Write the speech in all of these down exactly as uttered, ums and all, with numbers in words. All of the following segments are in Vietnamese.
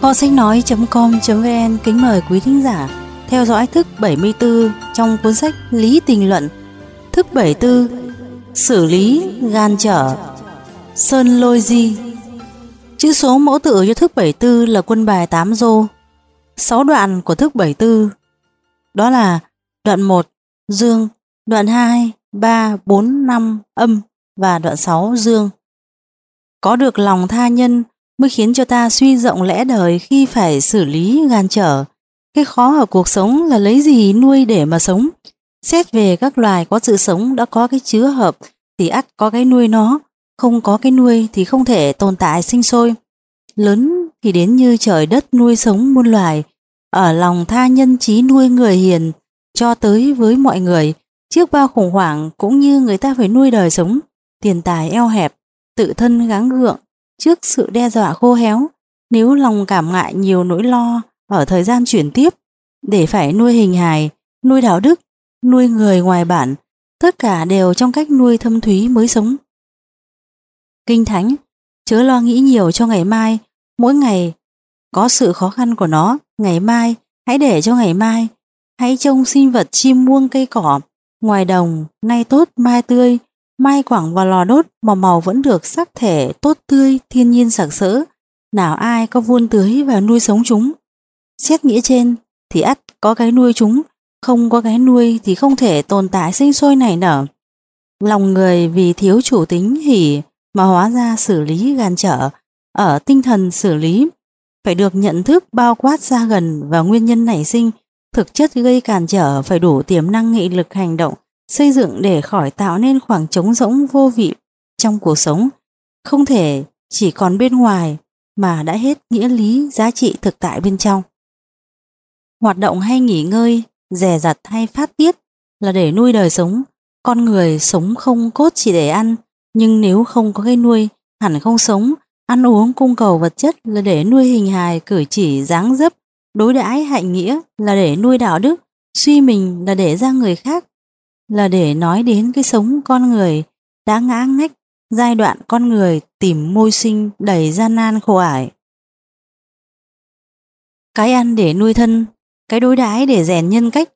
Kho sách nói.com.vn kính mời quý thính giả theo dõi thức bảy mươi tư trong cuốn sách Lý Tình Luận. Thức bảy mươi tư: Xử lý gan trở. Sơn Lôi Di. Chữ số mẫu tự cho thức bảy mươi tư là quân bài tám rô. Sáu đoạn của thức bảy mươi tư đó là đoạn một dương, đoạn hai, ba, bốn, năm âm và đoạn sáu dương. Có được lòng tha nhân mới khiến cho ta suy rộng lẽ đời khi phải xử lý gan trở. Cái khó ở cuộc sống là lấy gì nuôi để mà sống. Xét về các loài có sự sống đã có cái chứa hợp thì ắt có cái nuôi nó, không có cái nuôi thì không thể tồn tại sinh sôi. Lớn thì đến như trời đất nuôi sống muôn loài, ở lòng tha nhân trí nuôi người hiền, cho tới với mọi người. Trước bao khủng hoảng cũng như người ta phải nuôi đời sống, tiền tài eo hẹp, tự thân gắng gượng trước sự đe dọa khô héo. Nếu lòng cảm ngại nhiều nỗi lo ở thời gian chuyển tiếp, để phải nuôi hình hài, nuôi đạo đức, nuôi người ngoài bản, tất cả đều trong cách nuôi thâm thúy mới sống. Kinh Thánh: chớ lo nghĩ nhiều cho ngày mai, mỗi ngày có sự khó khăn của nó. Ngày mai hãy để cho ngày mai. Hãy trông sinh vật chim muông cây cỏ ngoài đồng, nay tốt mai tươi, mai quẳng vào lò đốt mà màu vẫn được sắc thể tốt tươi, thiên nhiên sặc sỡ. Nào ai có vun tưới và nuôi sống chúng. Xét nghĩa trên thì ắt có cái nuôi chúng, không có cái nuôi thì không thể tồn tại sinh sôi nảy nở. Lòng người vì thiếu chủ tính hỉ mà hóa ra xử lý gan trở. Ở tinh thần xử lý phải được nhận thức bao quát ra gần và nguyên nhân nảy sinh, thực chất gây cản trở phải đủ tiềm năng nghị lực hành động, xây dựng để khỏi tạo nên khoảng trống rỗng vô vị trong cuộc sống. Không thể chỉ còn bên ngoài mà đã hết nghĩa lý giá trị thực tại bên trong. Hoạt động hay nghỉ ngơi, dè dặt hay phát tiết là để nuôi đời sống. Con người sống không cốt chỉ để ăn, nhưng nếu không có cái nuôi, hẳn không sống. Ăn uống cung cầu vật chất là để nuôi hình hài, cử chỉ dáng dấp, đối đãi hạnh nghĩa là để nuôi đạo đức, suy mình là để ra người khác, là để nói đến cái sống con người đã ngã ngách, giai đoạn con người tìm môi sinh đầy gian nan khổ ải. Cái ăn để nuôi thân, cái đối đãi để rèn nhân cách,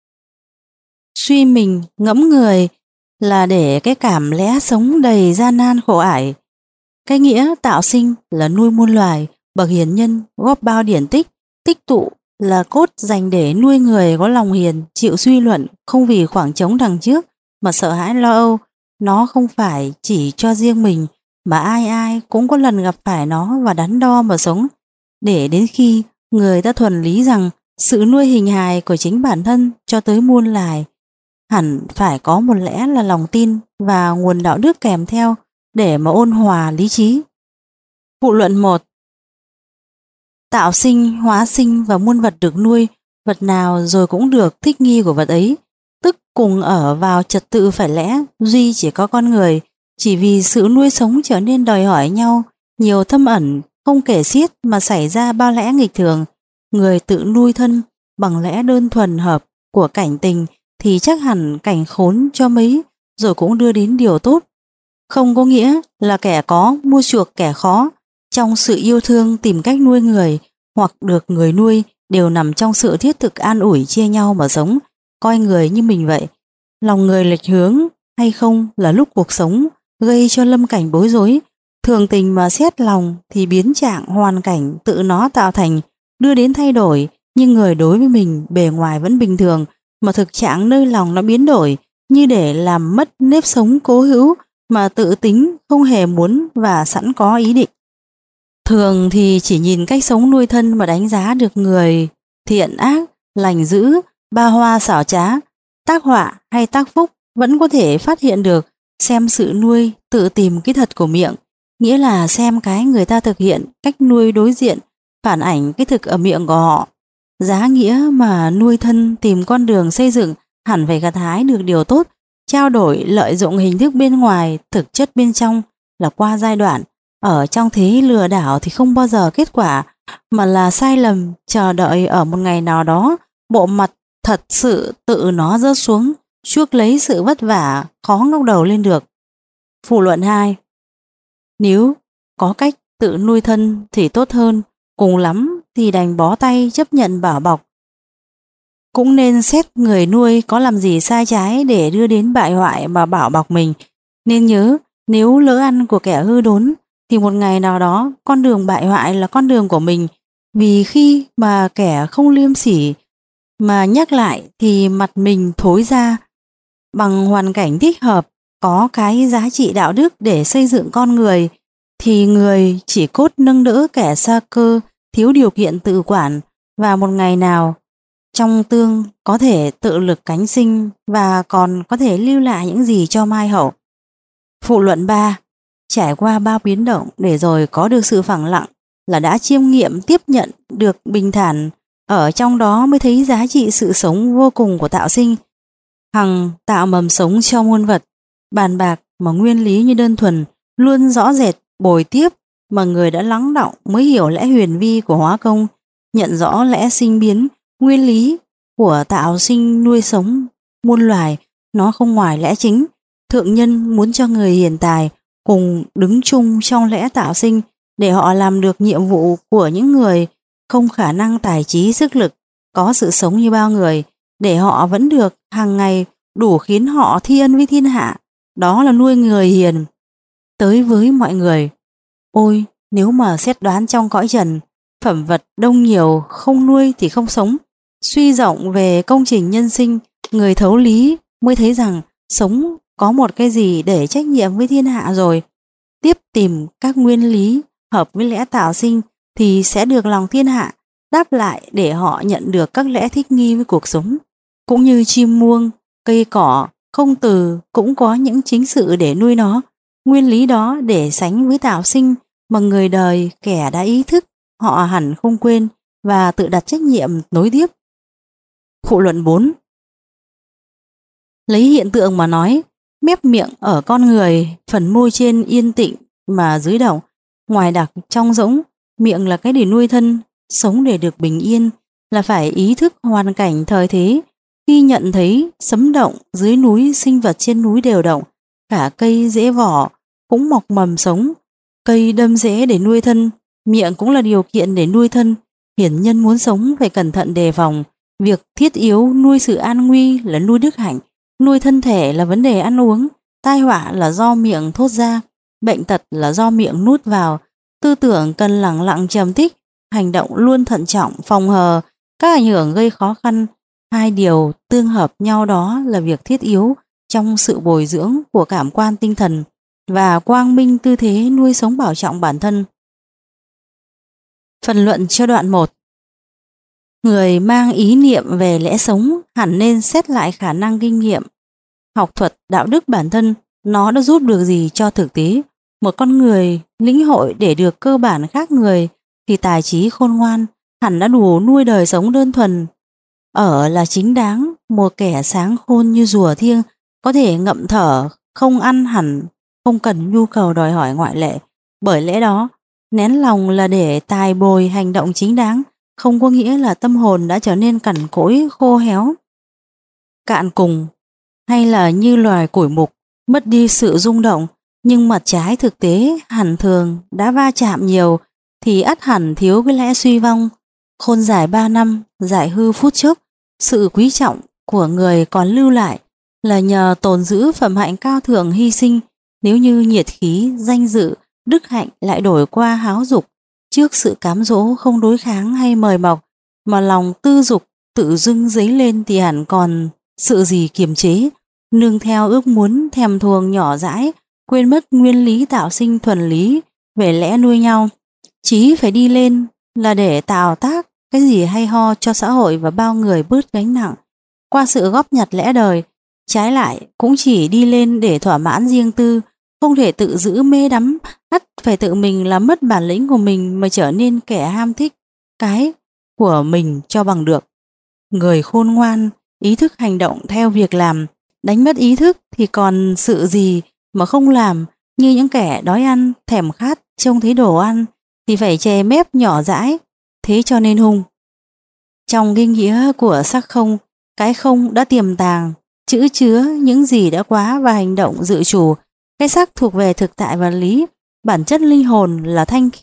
suy mình ngẫm người là để cái cảm lẽ sống đầy gian nan khổ ải. Cái nghĩa tạo sinh là nuôi muôn loài, bậc hiền nhân góp bao điển tích, tích tụ là cốt dành để nuôi người có lòng hiền, chịu suy luận, không vì khoảng trống đằng trước mà sợ hãi lo âu. Nó không phải chỉ cho riêng mình, mà ai ai cũng có lần gặp phải nó và đắn đo mà sống. Để đến khi người ta thuần lý rằng sự nuôi hình hài của chính bản thân cho tới muôn loài, hẳn phải có một lẽ là lòng tin và nguồn đạo đức kèm theo để mà ôn hòa lý trí. Phụ luận một: tạo sinh, hóa sinh và muôn vật được nuôi, vật nào rồi cũng được thích nghi của vật ấy, tức cùng ở vào trật tự phải lẽ, duy chỉ có con người. Chỉ vì sự nuôi sống trở nên đòi hỏi nhau nhiều thâm ẩn không kể xiết mà xảy ra bao lẽ nghịch thường. Người tự nuôi thân bằng lẽ đơn thuần hợp của cảnh tình thì chắc hẳn cảnh khốn cho mấy rồi cũng đưa đến điều tốt. Không có nghĩa là kẻ có mua chuộc kẻ khó. Trong sự yêu thương tìm cách nuôi người hoặc được người nuôi đều nằm trong sự thiết thực an ủi chia nhau mà sống, coi người như mình vậy. Lòng người lệch hướng hay không là lúc cuộc sống gây cho lâm cảnh bối rối. Thường tình mà xét lòng thì biến trạng hoàn cảnh tự nó tạo thành, đưa đến thay đổi, nhưng người đối với mình bề ngoài vẫn bình thường, mà thực trạng nơi lòng nó biến đổi, như để làm mất nếp sống cố hữu mà tự tính không hề muốn và sẵn có ý định. Thường thì chỉ nhìn cách sống nuôi thân mà đánh giá được người thiện ác, lành dữ, ba hoa xảo trá, tác họa hay tác phúc, vẫn có thể phát hiện được. Xem sự nuôi tự tìm cái thật của miệng, nghĩa là xem cái người ta thực hiện cách nuôi đối diện phản ảnh cái thực ở miệng của họ. Giá nghĩa mà nuôi thân tìm con đường xây dựng hẳn phải gặt hái được điều tốt. Trao đổi lợi dụng hình thức bên ngoài, thực chất bên trong là qua giai đoạn. Ở trong thế lừa đảo thì không bao giờ kết quả, mà là sai lầm chờ đợi ở một ngày nào đó bộ mặt thật sự tự nó rớt xuống, chuốc lấy sự vất vả khó ngóc đầu lên được. Phụ luận hai: nếu có cách tự nuôi thân thì tốt hơn, cùng lắm thì đành bó tay chấp nhận bảo bọc. Cũng nên xét người nuôi có làm gì sai trái để đưa đến bại hoại mà bảo bọc mình. Nên nhớ, nếu lỡ ăn của kẻ hư đốn thì một ngày nào đó con đường bại hoại là con đường của mình. Vì khi mà kẻ không liêm sỉ mà nhắc lại thì mặt mình thối ra. Bằng hoàn cảnh thích hợp, có cái giá trị đạo đức để xây dựng con người, thì người chỉ cốt nâng đỡ kẻ sa cơ thiếu điều kiện tự quản, và một ngày nào trong tương có thể tự lực cánh sinh và còn có thể lưu lại những gì cho mai hậu. Phụ luận ba. Trải qua bao biến động để rồi có được sự phẳng lặng là đã chiêm nghiệm tiếp nhận được bình thản, ở trong đó mới thấy giá trị sự sống vô cùng của tạo sinh. Hằng tạo mầm sống cho muôn vật, bàn bạc mà nguyên lý như đơn thuần, luôn rõ rệt, bồi tiếp mà người đã lắng đọng mới hiểu lẽ huyền vi của hóa công, nhận rõ lẽ sinh biến, nguyên lý của tạo sinh nuôi sống muôn loài, nó không ngoài lẽ chính. Thượng nhân muốn cho người hiền tài cùng đứng chung trong lẽ tạo sinh để họ làm được nhiệm vụ của những người không khả năng tài trí sức lực, có sự sống như bao người, để họ vẫn được hàng ngày đủ khiến họ thi ân với thiên hạ. Đó là nuôi người hiền tới với mọi người. Ôi, nếu mà xét đoán trong cõi trần, phẩm vật đông nhiều, không nuôi thì không sống. Suy rộng về công trình nhân sinh, người thấu lý mới thấy rằng sống có một cái gì để trách nhiệm với thiên hạ rồi. Tiếp tìm các nguyên lý hợp với lẽ tạo sinh thì sẽ được lòng thiên hạ đáp lại để họ nhận được các lẽ thích nghi với cuộc sống. Cũng như chim muông, cây cỏ, không từ cũng có những chính sự để nuôi nó. Nguyên lý đó để sánh với tạo sinh mà người đời kẻ đã ý thức, họ hẳn không quên và tự đặt trách nhiệm nối tiếp. Phụ luận bốn. Lấy hiện tượng mà nói, mép miệng ở con người, phần môi trên yên tĩnh mà dưới động, ngoài đặc trong rỗng. Miệng là cái để nuôi thân, sống để được bình yên là phải ý thức hoàn cảnh thời thế. Khi nhận thấy sấm động dưới núi, sinh vật trên núi đều động, cả cây rễ vỏ cũng mọc mầm sống. Cây đâm rễ để nuôi thân, miệng cũng là điều kiện để nuôi thân. Hiển nhân muốn sống phải cẩn thận đề phòng. Việc thiết yếu nuôi sự an nguy là nuôi đức hạnh, nuôi thân thể là vấn đề ăn uống, tai họa là do miệng thốt ra, bệnh tật là do miệng nuốt vào. Tư tưởng cần lặng lặng trầm tích, hành động luôn thận trọng, phòng hờ các ảnh hưởng gây khó khăn. Hai điều tương hợp nhau đó là việc thiết yếu trong sự bồi dưỡng của cảm quan tinh thần và quang minh tư thế nuôi sống bảo trọng bản thân. Phần luận cho đoạn một. Người mang ý niệm về lẽ sống hẳn nên xét lại khả năng kinh nghiệm, học thuật, đạo đức bản thân, nó đã giúp được gì cho thực tế. Một con người lĩnh hội để được cơ bản khác người thì tài trí khôn ngoan hẳn đã đủ nuôi đời sống đơn thuần. Ở là chính đáng, một kẻ sáng khôn như rùa thiêng có thể ngậm thở, không ăn hẳn, không cần nhu cầu đòi hỏi ngoại lệ. Bởi lẽ đó, nén lòng là để tài bồi hành động chính đáng, không có nghĩa là tâm hồn đã trở nên cằn cỗi, khô héo, cạn cùng, hay là như loài củi mục, mất đi sự rung động. Nhưng mặt trái thực tế hẳn thường đã va chạm nhiều thì ắt hẳn thiếu cái lẽ suy vong. Khôn giải ba năm, giải hư phút chốc. Sự quý trọng của người còn lưu lại là nhờ tồn giữ phẩm hạnh cao thượng hy sinh. Nếu như nhiệt khí, danh dự, đức hạnh lại đổi qua háo dục, trước sự cám dỗ không đối kháng hay mời mọc, mà lòng tư dục tự dưng dấy lên thì hẳn còn sự gì kiềm chế, nương theo ước muốn thèm thuồng nhỏ dãi, quên mất nguyên lý tạo sinh thuần lý về lẽ nuôi nhau. Chí phải đi lên là để tạo tác cái gì hay ho cho xã hội và bao người bớt gánh nặng qua sự góp nhặt lẽ đời. Trái lại cũng chỉ đi lên để thỏa mãn riêng tư, không thể tự giữ mê đắm, ắt phải tự mình làm mất bản lĩnh của mình mà trở nên kẻ ham thích cái của mình cho bằng được. Người khôn ngoan ý thức hành động theo việc làm, đánh mất ý thức thì còn sự gì mà không làm. Như những kẻ đói ăn, thèm khát, trông thấy đồ ăn thì phải chè mép nhỏ dãi, thế cho nên hung. Trong kinh nghĩa của sắc không, cái không đã tiềm tàng, chữ chứa những gì đã quá và hành động dự chủ. Cái sắc thuộc về thực tại và lý, bản chất linh hồn là thanh khiết,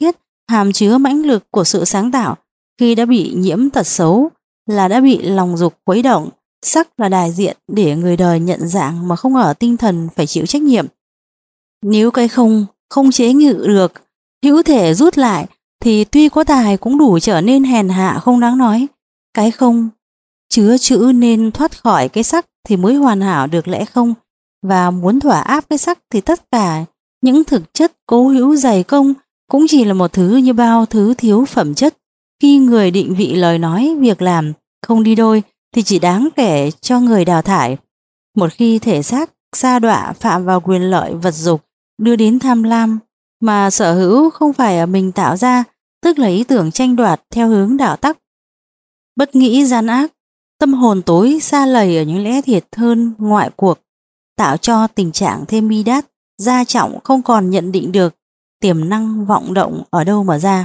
hàm chứa mãnh lực của sự sáng tạo. Khi đã bị nhiễm tật xấu là đã bị lòng dục khuấy động. Sắc là đại diện để người đời nhận dạng mà không ở tinh thần phải chịu trách nhiệm. Nếu cái không không chế ngự được, hữu thể rút lại, thì tuy có tài cũng đủ trở nên hèn hạ không đáng nói. Cái không chứa chữ nên thoát khỏi cái sắc thì mới hoàn hảo được lẽ không, và muốn thỏa áp cái sắc thì tất cả những thực chất cố hữu dày công cũng chỉ là một thứ như bao thứ thiếu phẩm chất. Khi người định vị lời nói, việc làm không đi đôi thì chỉ đáng kể cho người đào thải. Một khi thể xác sa đọa phạm vào quyền lợi vật dục đưa đến tham lam, mà sở hữu không phải ở mình tạo ra, tức là ý tưởng tranh đoạt theo hướng đạo tắc. Bất nghĩ gian ác, tâm hồn tối sa lầy ở những lẽ thiệt hơn ngoại cuộc, tạo cho tình trạng thêm bi đát, gia trọng không còn nhận định được tiềm năng vọng động ở đâu mà ra.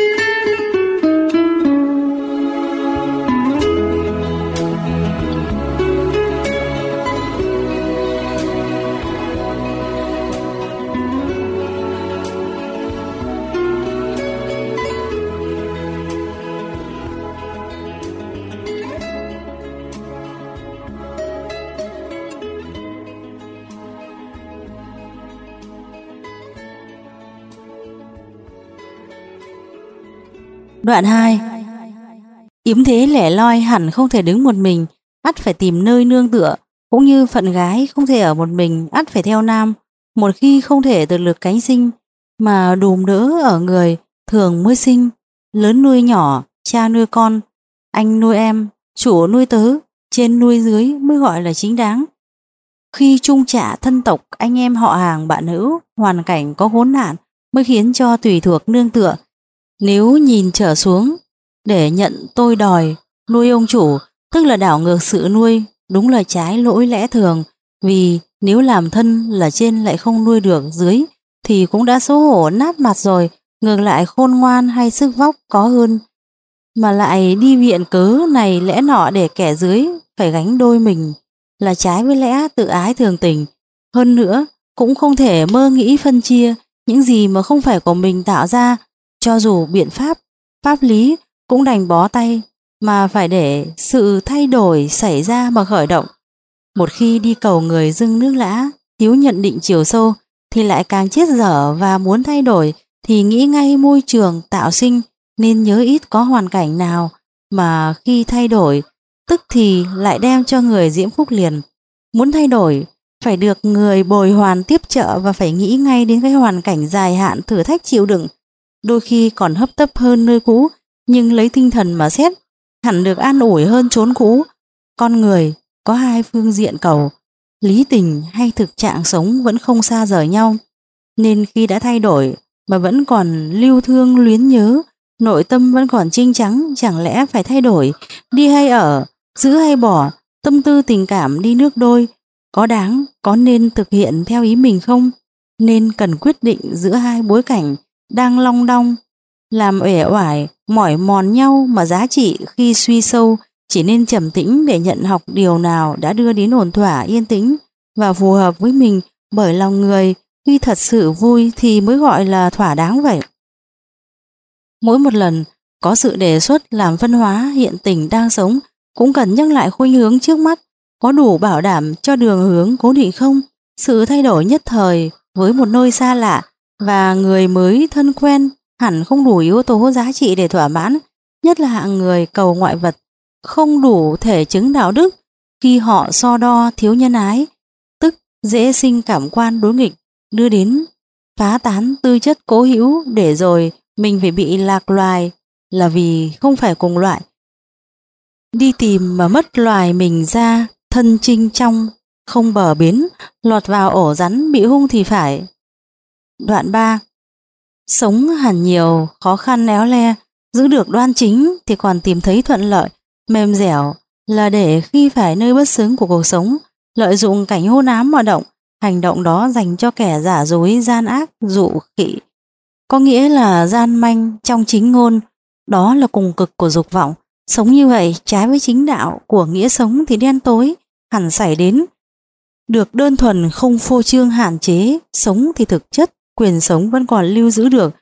Đoạn hai. Yếm thế lẻ loi hẳn không thể đứng một mình, ắt phải tìm nơi nương tựa, cũng như phận gái không thể ở một mình, ắt phải theo nam. Một khi không thể tự lực cánh sinh, mà đùm đỡ ở người, thường mới sinh. Lớn nuôi nhỏ, cha nuôi con, anh nuôi em, chủ nuôi tớ, trên nuôi dưới mới gọi là chính đáng. Khi chung trả thân tộc, anh em họ hàng bạn hữu, hoàn cảnh có khốn nạn mới khiến cho tùy thuộc nương tựa. Nếu nhìn trở xuống để nhận tôi đòi nuôi ông chủ, tức là đảo ngược sự nuôi, đúng là trái lỗi lẽ thường. Vì nếu làm thân là trên lại không nuôi được dưới thì cũng đã xấu hổ nát mặt rồi, ngược lại khôn ngoan hay sức vóc có hơn, mà lại đi viện cớ này lẽ nọ để kẻ dưới phải gánh đôi mình, là trái với lẽ tự ái thường tình. Hơn nữa cũng không thể mơ nghĩ phân chia những gì mà không phải của mình tạo ra. Cho dù biện pháp, pháp lý cũng đành bó tay, mà phải để sự thay đổi xảy ra mà khởi động. Một khi đi cầu người dưng nước lã, thiếu nhận định chiều sâu, thì lại càng chết dở, và muốn thay đổi thì nghĩ ngay môi trường tạo sinh, nên nhớ ít có hoàn cảnh nào mà khi thay đổi, tức thì lại đem cho người diễm phúc liền. Muốn thay đổi, phải được người bồi hoàn tiếp trợ, và phải nghĩ ngay đến cái hoàn cảnh dài hạn thử thách chịu đựng. Đôi khi còn hấp tấp hơn nơi cũ, nhưng lấy tinh thần mà xét, hẳn được an ủi hơn chốn cũ. Con người có hai phương diện cầu, lý tình hay thực trạng sống vẫn không xa rời nhau, nên khi đã thay đổi mà vẫn còn lưu thương luyến nhớ, nội tâm vẫn còn trinh trắng, chẳng lẽ phải thay đổi, đi hay ở, giữ hay bỏ, tâm tư tình cảm đi nước đôi, có đáng, có nên thực hiện theo ý mình không? Nên cần quyết định giữa hai bối cảnh đang long đong, làm uể oải, mỏi mòn nhau, mà giá trị khi suy sâu chỉ nên trầm tĩnh để nhận học điều nào đã đưa đến ổn thỏa yên tĩnh và phù hợp với mình, bởi lòng người khi thật sự vui thì mới gọi là thỏa đáng vậy. Mỗi một lần có sự đề xuất làm phân hóa hiện tình đang sống, cũng cần nhắc lại khuynh hướng trước mắt, có đủ bảo đảm cho đường hướng cố định không? Sự thay đổi nhất thời với một nơi xa lạ và người mới thân quen hẳn không đủ yếu tố giá trị để thỏa mãn, nhất là hạng người cầu ngoại vật, không đủ thể chứng đạo đức. Khi họ so đo thiếu nhân ái, tức dễ sinh cảm quan đối nghịch, đưa đến phá tán tư chất cố hữu, để rồi mình phải bị lạc loài, là vì không phải cùng loại. Đi tìm mà mất loài mình ra, thân trinh trong, không bờ bến, lọt vào ổ rắn bị hung thì phải. Đoạn ba. Sống hẳn nhiều khó khăn éo le, giữ được đoan chính thì còn tìm thấy thuận lợi, mềm dẻo là để khi phải nơi bất xứng của cuộc sống, lợi dụng cảnh hôn ám mà động. Hành động đó dành cho kẻ giả dối, gian ác, dụ khị, có nghĩa là gian manh trong chính ngôn. Đó là cùng cực của dục vọng. Sống như vậy trái với chính đạo của nghĩa sống thì đen tối hẳn xảy đến. Được đơn thuần không phô trương hạn chế, sống thì thực chất, quyền sống vẫn còn lưu giữ được.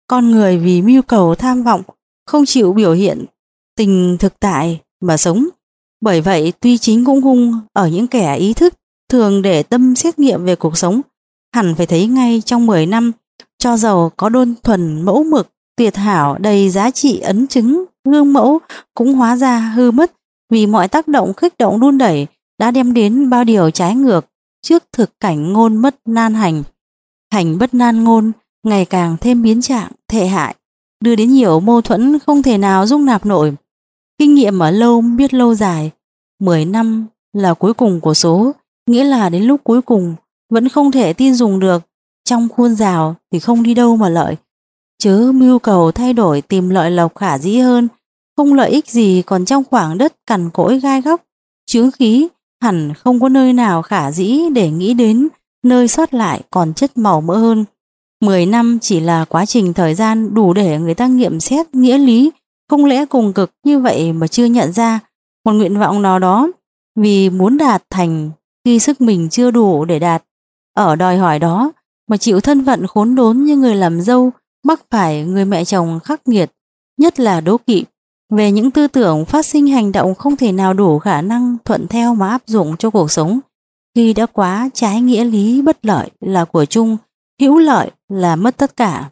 Con người vì mưu cầu tham vọng, không chịu biểu hiện tình thực tại mà sống. Bởi vậy tuy chính cũng hung ở những kẻ ý thức thường để tâm xét nghiệm về cuộc sống, hẳn phải thấy ngay trong mười năm, cho dầu có đơn thuần mẫu mực, tuyệt hảo, đầy giá trị ấn chứng, gương mẫu cũng hóa ra hư mất, vì mọi tác động kích động đun đẩy đã đem đến bao điều trái ngược trước thực cảnh ngôn mất nan hành. Hành bất nan ngôn ngày càng thêm biến trạng, thệ hại, đưa đến nhiều mâu thuẫn không thể nào dung nạp nổi. Kinh nghiệm ở lâu biết lâu dài, mười năm là cuối cùng của số, nghĩa là đến lúc cuối cùng vẫn không thể tin dùng được, trong khuôn rào thì không đi đâu mà lợi. Chớ mưu cầu thay đổi tìm lợi lộc khả dĩ hơn, không lợi ích gì, còn trong khoảng đất cằn cỗi gai góc, chướng khí, hẳn không có nơi nào khả dĩ để nghĩ đến nơi sót lại còn chất màu mỡ hơn. Mười năm chỉ là quá trình thời gian đủ để người ta nghiệm xét nghĩa lý, không lẽ cùng cực như vậy mà chưa nhận ra một nguyện vọng nào đó vì muốn đạt thành khi sức mình chưa đủ để đạt. Ở đòi hỏi đó mà chịu thân phận khốn đốn như người làm dâu, mắc phải người mẹ chồng khắc nghiệt, nhất là đố kỵ về những tư tưởng phát sinh hành động không thể nào đủ khả năng thuận theo mà áp dụng cho cuộc sống. Khi đã quá trái nghĩa lý, bất lợi là của chung, hữu lợi là mất tất cả.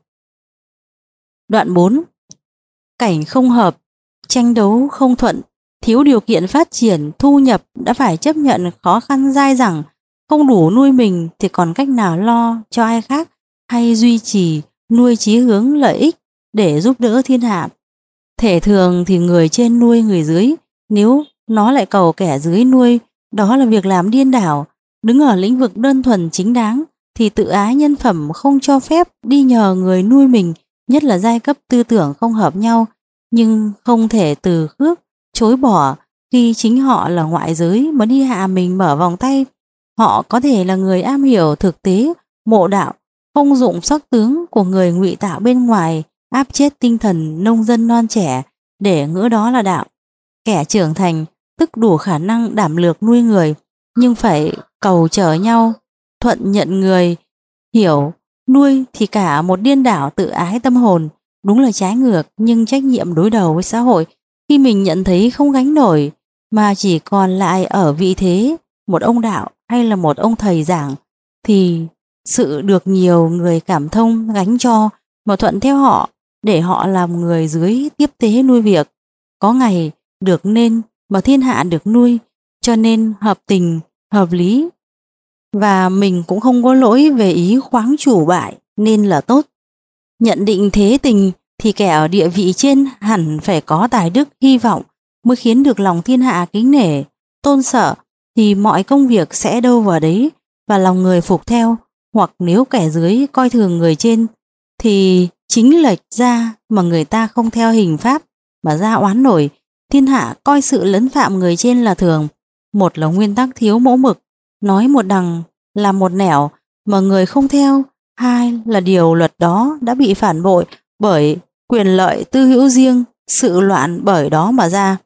Đoạn bốn. Cảnh không hợp, tranh đấu không thuận, thiếu điều kiện phát triển, thu nhập đã phải chấp nhận khó khăn dai dẳng, không đủ nuôi mình thì còn cách nào lo cho ai khác hay duy trì nuôi chí hướng lợi ích để giúp đỡ thiên hạ. Thể thường thì người trên nuôi người dưới, nếu nó lại cầu kẻ dưới nuôi, đó là việc làm điên đảo. Đứng ở lĩnh vực đơn thuần chính đáng thì tự ái nhân phẩm không cho phép đi nhờ người nuôi mình, nhất là giai cấp tư tưởng không hợp nhau, nhưng không thể từ khước chối bỏ khi chính họ là ngoại giới mà đi hạ mình mở vòng tay. Họ có thể là người am hiểu thực tế, mộ đạo, không dụng sắc tướng của người ngụy tạo bên ngoài áp chết tinh thần nông dân non trẻ để ngỡ đó là đạo. Kẻ trưởng thành tức đủ khả năng đảm lược nuôi người, nhưng phải cầu chở nhau, thuận nhận người hiểu nuôi thì cả một điên đảo tự ái tâm hồn. Đúng là trái ngược, nhưng trách nhiệm đối đầu với xã hội khi mình nhận thấy không gánh nổi mà chỉ còn lại ở vị thế một ông đạo hay là một ông thầy giảng, thì sự được nhiều người cảm thông gánh cho mà thuận theo họ để họ làm người dưới tiếp tế nuôi việc. Có ngày được nên mà thiên hạ được nuôi, cho nên hợp tình, hợp lý. Và mình cũng không có lỗi về ý khoáng chủ bại nên là tốt. Nhận định thế tình thì kẻ ở địa vị trên hẳn phải có tài đức hy vọng mới khiến được lòng thiên hạ kính nể, tôn sợ, thì mọi công việc sẽ đâu vào đấy và lòng người phục theo. Hoặc nếu kẻ dưới coi thường người trên thì chính lệch ra mà người ta không theo hình pháp mà ra oán nổi. Thiên hạ coi sự lấn phạm người trên là thường. Một là nguyên tắc thiếu mẫu mực, nói một đằng là một nẻo mà người không theo. Hai là điều luật đó đã bị phản bội bởi quyền lợi tư hữu riêng, sự loạn bởi đó mà ra.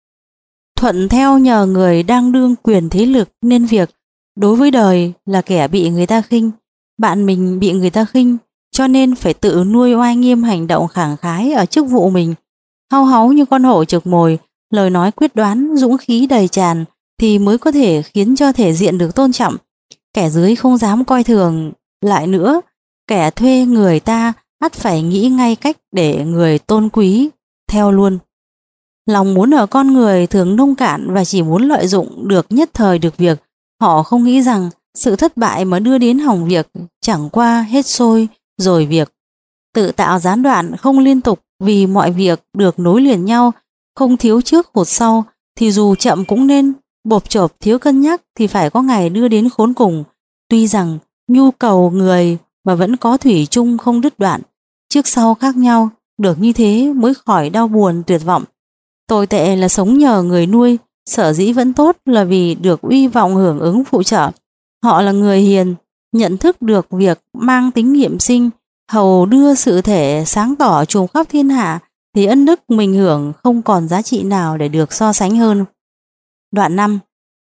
Thuận theo nhờ người đang đương quyền thế lực nên việc đối với đời là kẻ bị người ta khinh, bạn mình bị người ta khinh, cho nên phải tự nuôi oai nghiêm hành động khẳng khái ở chức vụ mình. Hau háu như con hổ trực mồi, lời nói quyết đoán, dũng khí đầy tràn thì mới có thể khiến cho thể diện được tôn trọng. Kẻ dưới không dám coi thường lại nữa, kẻ thuê người ta ắt phải nghĩ ngay cách để người tôn quý theo luôn. Lòng muốn ở con người thường nông cạn và chỉ muốn lợi dụng được nhất thời được việc. Họ không nghĩ rằng sự thất bại mà đưa đến hỏng việc chẳng qua hết sôi rồi việc. Tự tạo gián đoạn không liên tục vì mọi việc được nối liền nhau, không thiếu trước hụt sau thì dù chậm cũng nên, bộp chộp thiếu cân nhắc thì phải có ngày đưa đến khốn cùng. Tuy rằng nhu cầu người mà vẫn có thủy chung không đứt đoạn, trước sau khác nhau, được như thế mới khỏi đau buồn tuyệt vọng. Tồi tệ là sống nhờ người nuôi, sở dĩ vẫn tốt là vì được uy vọng hưởng ứng phụ trợ. Họ là người hiền, nhận thức được việc mang tính nghiệm sinh, hầu đưa sự thể sáng tỏ trùm khắp thiên hạ, thì ân đức mình hưởng không còn giá trị nào để được so sánh hơn. Đoạn năm.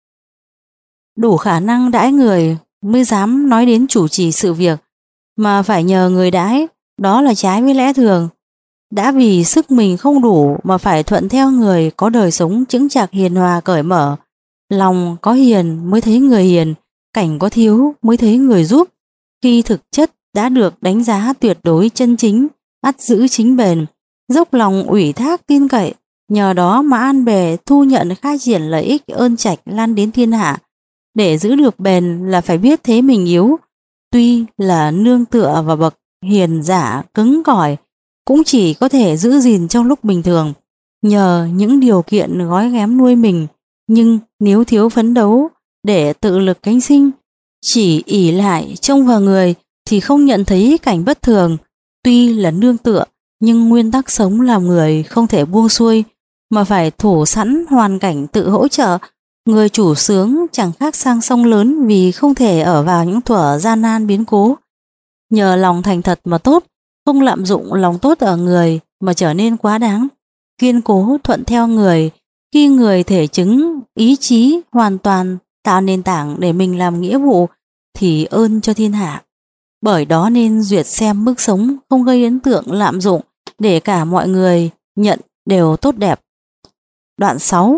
Đủ khả năng đãi người mới dám nói đến chủ trì sự việc, mà phải nhờ người đãi, đó là trái với lẽ thường. Đã vì sức mình không đủ mà phải thuận theo người có đời sống chững chạc hiền hòa cởi mở. Lòng có hiền mới thấy người hiền, cảnh có thiếu mới thấy người giúp. Khi thực chất đã được đánh giá tuyệt đối chân chính, ắt giữ chính bền, dốc lòng ủy thác tin cậy, nhờ đó mà an bề thu nhận khai triển lợi ích ơn trạch lan đến thiên hạ. Để giữ được bền là phải biết thế mình yếu, tuy là nương tựa vào bậc hiền giả cứng cỏi, cũng chỉ có thể giữ gìn trong lúc bình thường, nhờ những điều kiện gói ghém nuôi mình. Nhưng nếu thiếu phấn đấu để tự lực cánh sinh, chỉ ỷ lại trông vào người thì không nhận thấy cảnh bất thường. Tuy là nương tựa, nhưng nguyên tắc sống làm người không thể buông xuôi, mà phải thủ sẵn hoàn cảnh tự hỗ trợ. Người chủ sướng chẳng khác sang sông lớn vì không thể ở vào những thuở gian nan biến cố. Nhờ lòng thành thật mà tốt, không lạm dụng lòng tốt ở người mà trở nên quá đáng. Kiên cố thuận theo người, khi người thể chứng ý chí hoàn toàn tạo nền tảng để mình làm nghĩa vụ thì ơn cho thiên hạ. Bởi đó nên duyệt xem mức sống không gây ấn tượng lạm dụng, để cả mọi người nhận đều tốt đẹp. Đoạn sáu.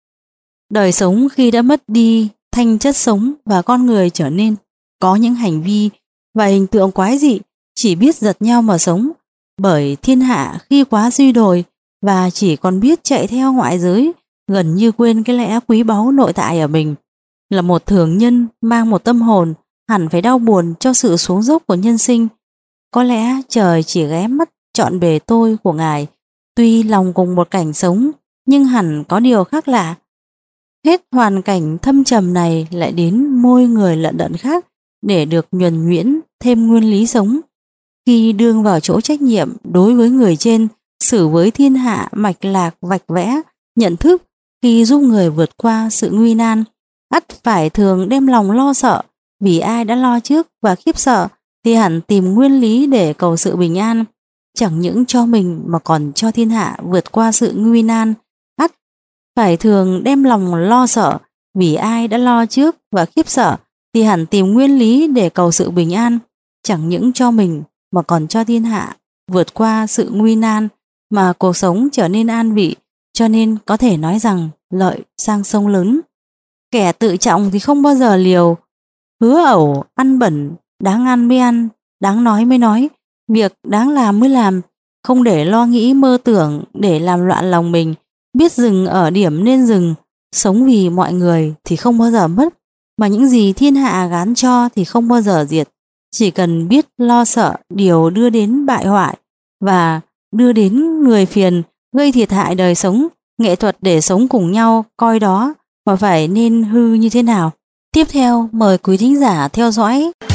Đời sống khi đã mất đi thanh chất sống và con người trở nên có những hành vi và hình tượng quái dị, chỉ biết giật nhau mà sống. Bởi thiên hạ khi quá suy đồi và chỉ còn biết chạy theo ngoại giới, gần như quên cái lẽ quý báu nội tại ở mình. Là một thường nhân mang một tâm hồn, hẳn phải đau buồn cho sự xuống dốc của nhân sinh. Có lẽ trời chỉ ghé mắt trọn bề tôi của Ngài, tuy lòng cùng một cảnh sống, nhưng hẳn có điều khác lạ. Hết hoàn cảnh thâm trầm này lại đến môi người lận đận khác để được nhuần nhuyễn thêm nguyên lý sống. Khi đương vào chỗ trách nhiệm đối với người trên, xử với thiên hạ mạch lạc vạch vẽ, nhận thức, khi giúp người vượt qua sự nguy nan, ắt phải thường đem lòng lo sợ, vì ai đã lo trước và khiếp sợ thì hẳn tìm nguyên lý để cầu sự bình an, chẳng những cho mình mà còn cho thiên hạ vượt qua sự nguy nan. Ắt phải thường đem lòng lo sợ, vì ai đã lo trước và khiếp sợ thì hẳn tìm nguyên lý để cầu sự bình an, chẳng những cho mình mà còn cho thiên hạ vượt qua sự nguy nan mà cuộc sống trở nên an vị. Cho nên có thể nói rằng lợi sang sông lớn. Kẻ tự trọng thì không bao giờ liều, hứa ẩu ăn bẩn, đáng ăn mới ăn, đáng nói mới nói, việc đáng làm mới làm, không để lo nghĩ mơ tưởng để làm loạn lòng mình, biết dừng ở điểm nên dừng, sống vì mọi người thì không bao giờ mất, mà những gì thiên hạ gán cho thì không bao giờ diệt. Chỉ cần biết lo sợ điều đưa đến bại hoại và đưa đến người phiền, gây thiệt hại đời sống, nghệ thuật để sống cùng nhau coi đó mà phải nên hư như thế nào. Tiếp theo mời quý thính giả theo dõi